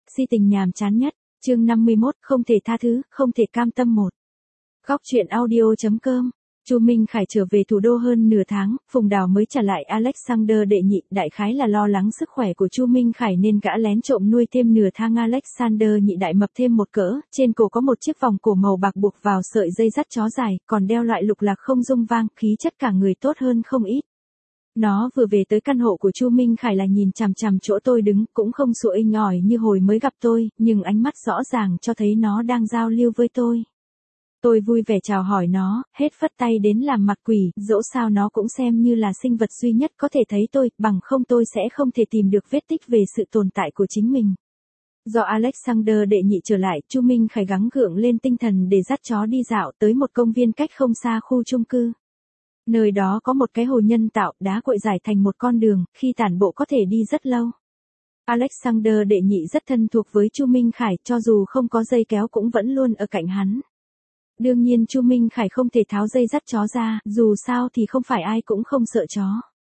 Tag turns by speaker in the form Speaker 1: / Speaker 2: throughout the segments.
Speaker 1: Si tình nhàm chán nhất, chương 51, không thể tha thứ, không thể cam tâm một. Góc truyện audio.com. Chu Minh Khải trở về thủ đô hơn nửa tháng, Phùng Đào mới trả lại Alexander đệ nhị, đại khái là lo lắng sức khỏe của Chu Minh Khải nên gã lén trộm nuôi thêm nửa tháng Alexander nhị đại mập thêm một cỡ, trên cổ có một chiếc vòng cổ màu bạc buộc vào sợi dây dắt chó dài, còn đeo loại lục lạc không rung vang, khí chất cả người tốt hơn không ít. Nó vừa về tới căn hộ của Chu Minh Khải là nhìn chằm chằm chỗ tôi đứng, cũng không sủa inh ỏi như hồi mới gặp tôi, nhưng ánh mắt rõ ràng cho thấy nó đang giao lưu với tôi. Tôi vui vẻ chào hỏi nó, hết phất tay đến làm mặt quỷ, dẫu sao nó cũng xem như là sinh vật duy nhất có thể thấy tôi, bằng không tôi sẽ không thể tìm được vết tích về sự tồn tại của chính mình. Do Alexander đệ nhị trở lại, Chu Minh Khải gắng gượng lên tinh thần để dắt chó đi dạo tới một công viên cách không xa khu chung cư. Nơi đó có một cái hồ nhân tạo, đá cuội dài thành một con đường, khi tản bộ có thể đi rất lâu. Alexander đệ nhị rất thân thuộc với Chu Minh Khải, cho dù không có dây kéo cũng vẫn luôn ở cạnh hắn. Đương nhiên Chu Minh Khải không thể tháo dây dắt chó ra, dù sao thì không phải ai cũng không sợ chó.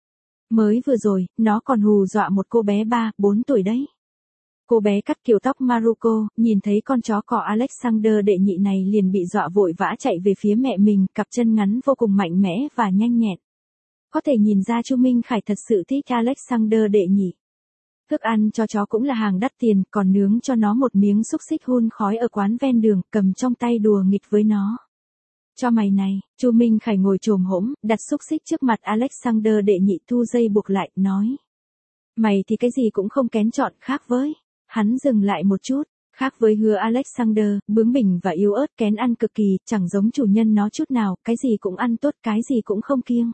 Speaker 1: Mới vừa rồi, nó còn hù dọa một cô bé 3-4 tuổi đấy. Cô bé cắt kiểu tóc Maruko, nhìn thấy con chó cỏ Alexander đệ nhị này liền bị dọa vội vã chạy về phía mẹ mình, cặp chân ngắn vô cùng mạnh mẽ và nhanh nhẹn. Có thể nhìn ra Chu Minh Khải thật sự thích Alexander đệ nhị. Thức ăn cho chó cũng là hàng đắt tiền, còn nướng cho nó một miếng xúc xích hun khói ở quán ven đường, cầm trong tay đùa nghịch với nó. Cho mày này, Chu Minh Khải ngồi chồm hổm, đặt xúc xích trước mặt Alexander đệ nhị, thu dây buộc lại, nói. Mày thì cái gì cũng không kén chọn, khác với. Hắn dừng lại một chút, khác với Hứa Alexander, bướng bỉnh và yếu ớt, kén ăn cực kỳ, chẳng giống chủ nhân nó chút nào, cái gì cũng ăn tốt, cái gì cũng không kiêng.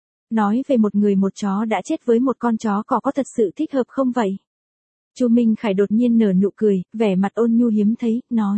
Speaker 1: Nói về một người một chó đã chết với một con chó có thật sự thích hợp không vậy? Chu Minh Khải đột nhiên nở nụ cười, vẻ mặt ôn nhu hiếm thấy, nói.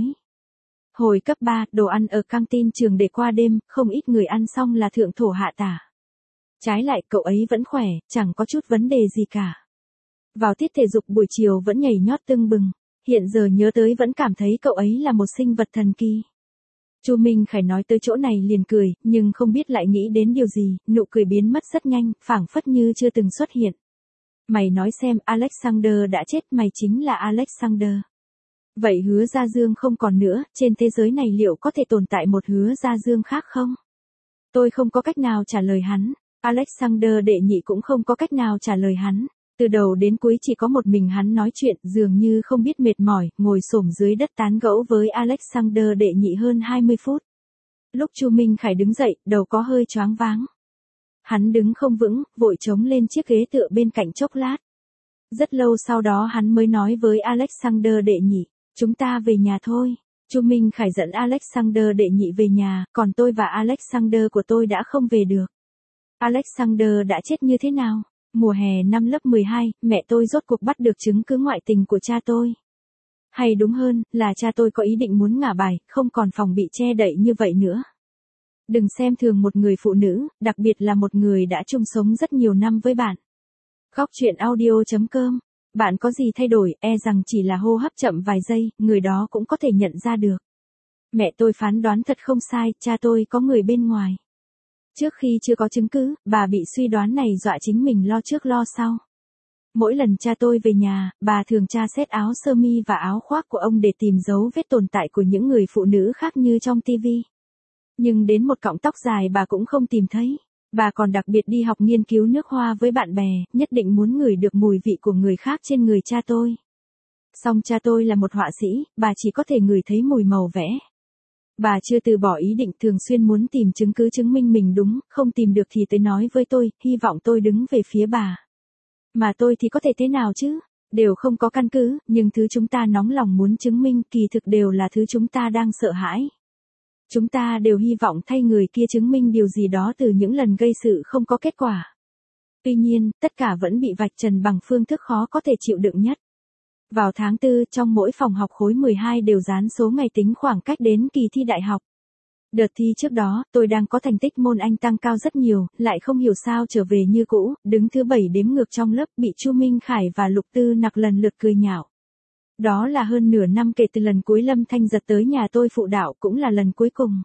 Speaker 1: Hồi cấp 3, đồ ăn ở căng tin trường để qua đêm, không ít người ăn xong là thượng thổ hạ tả. Trái lại cậu ấy vẫn khỏe, chẳng có chút vấn đề gì cả. Vào tiết thể dục buổi chiều vẫn nhảy nhót tưng bừng, hiện giờ nhớ tới vẫn cảm thấy cậu ấy là một sinh vật thần kỳ. Chu Minh Khải nói tới chỗ này liền cười, nhưng không biết lại nghĩ đến điều gì, nụ cười biến mất rất nhanh, phảng phất như chưa từng xuất hiện. Mày nói xem, Alexander đã chết, mày chính là Alexander. Vậy Hứa Gia Dương không còn nữa, trên thế giới này liệu có thể tồn tại một Hứa Gia Dương khác không? Tôi không có cách nào trả lời hắn, Alexander đệ nhị cũng không có cách nào trả lời hắn. Từ đầu đến cuối chỉ có một mình hắn nói chuyện, dường như không biết mệt mỏi, ngồi xổm dưới đất tán gẫu với Alexander đệ nhị hơn 20 phút. Lúc Chu Minh Khải đứng dậy, đầu có hơi choáng váng. Hắn đứng không vững, vội chống lên chiếc ghế tựa bên cạnh chốc lát. Rất lâu sau đó hắn mới nói với Alexander đệ nhị, chúng ta về nhà thôi. Chu Minh Khải dẫn Alexander đệ nhị về nhà, còn tôi và Alexander của tôi đã không về được. Alexander đã chết như thế nào? Mùa hè năm lớp 12, mẹ tôi rốt cuộc bắt được chứng cứ ngoại tình của cha tôi. Hay đúng hơn, là cha tôi có ý định muốn ngả bài, không còn phòng bị che đậy như vậy nữa. Đừng xem thường một người phụ nữ, đặc biệt là một người đã chung sống rất nhiều năm với bạn. Góc truyện audio.com. Bạn có gì thay đổi, e rằng chỉ là hô hấp chậm vài giây, người đó cũng có thể nhận ra được. Mẹ tôi phán đoán thật không sai, cha tôi có người bên ngoài. Trước khi chưa có chứng cứ, bà bị suy đoán này dọa chính mình lo trước lo sau. Mỗi lần cha tôi về nhà, bà thường tra xét áo sơ mi và áo khoác của ông để tìm dấu vết tồn tại của những người phụ nữ khác như trong tivi. Nhưng đến một cọng tóc dài bà cũng không tìm thấy. Bà còn đặc biệt đi học nghiên cứu nước hoa với bạn bè, nhất định muốn ngửi được mùi vị của người khác trên người cha tôi. Song cha tôi là một họa sĩ, bà chỉ có thể ngửi thấy mùi màu vẽ. Bà chưa từ bỏ ý định, thường xuyên muốn tìm chứng cứ chứng minh mình đúng, không tìm được thì tới nói với tôi, hy vọng tôi đứng về phía bà. Mà tôi thì có thể thế nào chứ? Đều không có căn cứ, nhưng thứ chúng ta nóng lòng muốn chứng minh kỳ thực đều là thứ chúng ta đang sợ hãi. Chúng ta đều hy vọng thay người kia chứng minh điều gì đó từ những lần gây sự không có kết quả. Tuy nhiên, tất cả vẫn bị vạch trần bằng phương thức khó có thể chịu đựng nhất. Vào tháng 4, trong mỗi phòng học khối 12 đều dán số ngày tính khoảng cách đến kỳ thi đại học. Đợt thi trước đó, tôi đang có thành tích môn Anh tăng cao rất nhiều, lại không hiểu sao trở về như cũ, đứng thứ 7 đếm ngược trong lớp, bị Chu Minh Khải và Lục Tư Nặc lần lượt cười nhạo. Đó là hơn nửa năm kể từ lần cuối Lâm Thanh Giật tới nhà tôi phụ đạo, cũng là lần cuối cùng.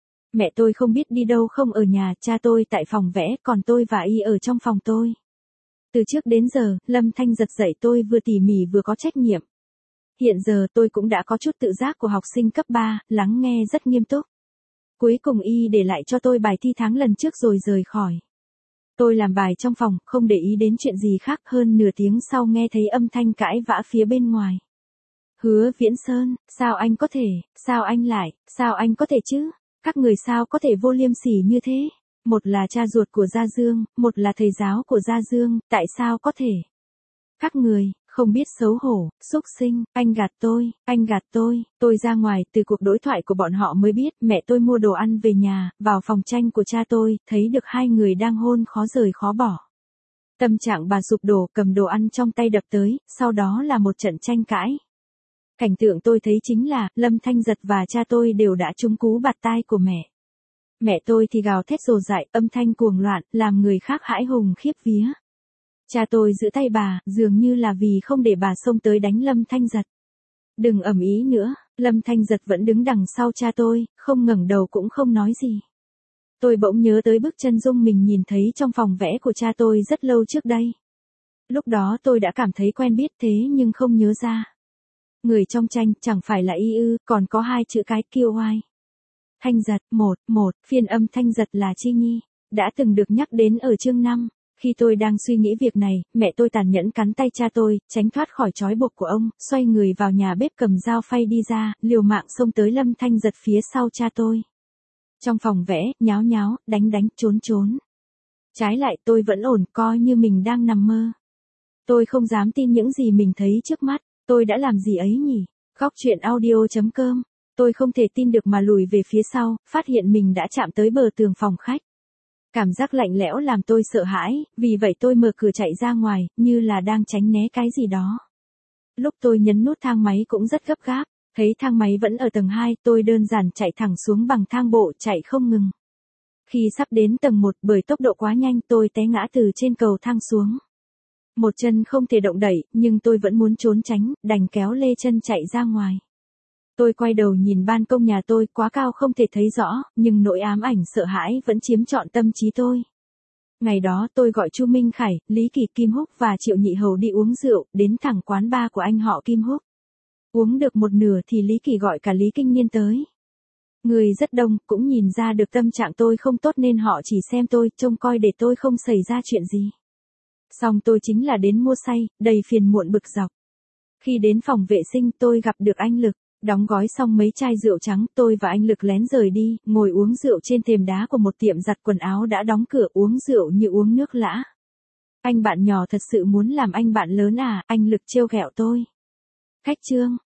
Speaker 1: Mẹ tôi không biết đi đâu không ở nhà, cha tôi tại phòng vẽ, còn tôi và y ở trong phòng tôi. Từ trước đến giờ, Lâm Thanh Giật dạy tôi vừa tỉ mỉ vừa có trách nhiệm. Hiện giờ tôi cũng đã có chút tự giác của học sinh cấp 3, lắng nghe rất nghiêm túc. Cuối cùng y để lại cho tôi bài thi tháng lần trước rồi rời khỏi. Tôi làm bài trong phòng, không để ý đến chuyện gì khác, hơn nửa tiếng sau nghe thấy âm thanh cãi vã phía bên ngoài. Hứa Viễn Sơn, sao anh có thể, sao anh có thể chứ? Các người sao có thể vô liêm sỉ như thế? Một là cha ruột của Gia Dương, một là thầy giáo của Gia Dương, tại sao có thể? Các người, không biết xấu hổ, xúc sinh, anh gạt tôi ra ngoài, từ cuộc đối thoại của bọn họ mới biết, mẹ tôi mua đồ ăn về nhà, vào phòng tranh của cha tôi, thấy được hai người đang hôn khó rời khó bỏ. Tâm trạng bà sụp đổ, cầm đồ ăn trong tay đập tới, sau đó là một trận tranh cãi. Cảnh tượng tôi thấy chính là, Lâm Thanh Giật và cha tôi đều đã trúng cú bạt tai của mẹ. Mẹ tôi thì gào thét rồ dại, âm thanh cuồng loạn, làm người khác hãi hùng khiếp vía. Cha tôi giữ tay bà, dường như là vì không để bà xông tới đánh Lâm Thanh Giật. Đừng ầm ĩ nữa, Lâm Thanh Giật vẫn đứng đằng sau cha tôi, không ngẩng đầu cũng không nói gì. Tôi bỗng nhớ tới bức chân dung mình nhìn thấy trong phòng vẽ của cha tôi rất lâu trước đây. Lúc đó tôi đã cảm thấy quen biết thế nhưng không nhớ ra. Người trong tranh chẳng phải là y ư, còn có hai chữ cái kiêu oai. Thanh Giật, phiên âm Thanh Giật là Chi Nhi, đã từng được nhắc đến ở chương 5. Khi tôi đang suy nghĩ việc này, mẹ tôi tàn nhẫn cắn tay cha tôi, tránh thoát khỏi trói buộc của ông, xoay người vào nhà bếp cầm dao phay đi ra, liều mạng xông tới Lâm Thanh Giật phía sau cha tôi. Trong phòng vẽ, nháo, đánh, trốn. Trái lại tôi vẫn ổn, coi như mình đang nằm mơ. Tôi không dám tin những gì mình thấy trước mắt, tôi đã làm gì ấy nhỉ? Góc truyện audio.com. Tôi không thể tin được mà lùi về phía sau, phát hiện mình đã chạm tới bờ tường phòng khách. Cảm giác lạnh lẽo làm tôi sợ hãi, vì vậy tôi mở cửa chạy ra ngoài, như là đang tránh né cái gì đó. Lúc tôi nhấn nút thang máy cũng rất gấp gáp, thấy thang máy vẫn ở tầng 2, tôi đơn giản chạy thẳng xuống bằng thang bộ, chạy không ngừng. Khi sắp đến tầng 1, bởi tốc độ quá nhanh tôi té ngã từ trên cầu thang xuống. Một chân không thể động đẩy, nhưng tôi vẫn muốn trốn tránh, đành kéo lê chân chạy ra ngoài. Tôi quay đầu nhìn ban công nhà tôi, quá cao không thể thấy rõ, nhưng nỗi ám ảnh sợ hãi vẫn chiếm trọn tâm trí tôi. Ngày đó tôi gọi Chu Minh Khải, Lý Kỳ, Kim Húc và Triệu Nhị Hầu đi uống rượu, đến thẳng quán bar của anh họ Kim Húc. Uống được một nửa thì Lý Kỳ gọi cả Lý Kinh Niên tới. Người rất đông, cũng nhìn ra được tâm trạng tôi không tốt nên họ chỉ xem tôi, trông coi để tôi không xảy ra chuyện gì. Xong tôi chính là đến mua say, đầy phiền muộn bực dọc. Khi đến phòng vệ sinh tôi gặp được anh Lực. Đóng gói xong mấy chai rượu trắng, tôi và anh Lực lén rời đi, ngồi uống rượu trên thềm đá của một tiệm giặt quần áo đã đóng cửa, uống rượu như uống nước lã. Anh bạn nhỏ thật sự muốn làm anh bạn lớn à, anh Lực trêu ghẹo tôi. Khách trương,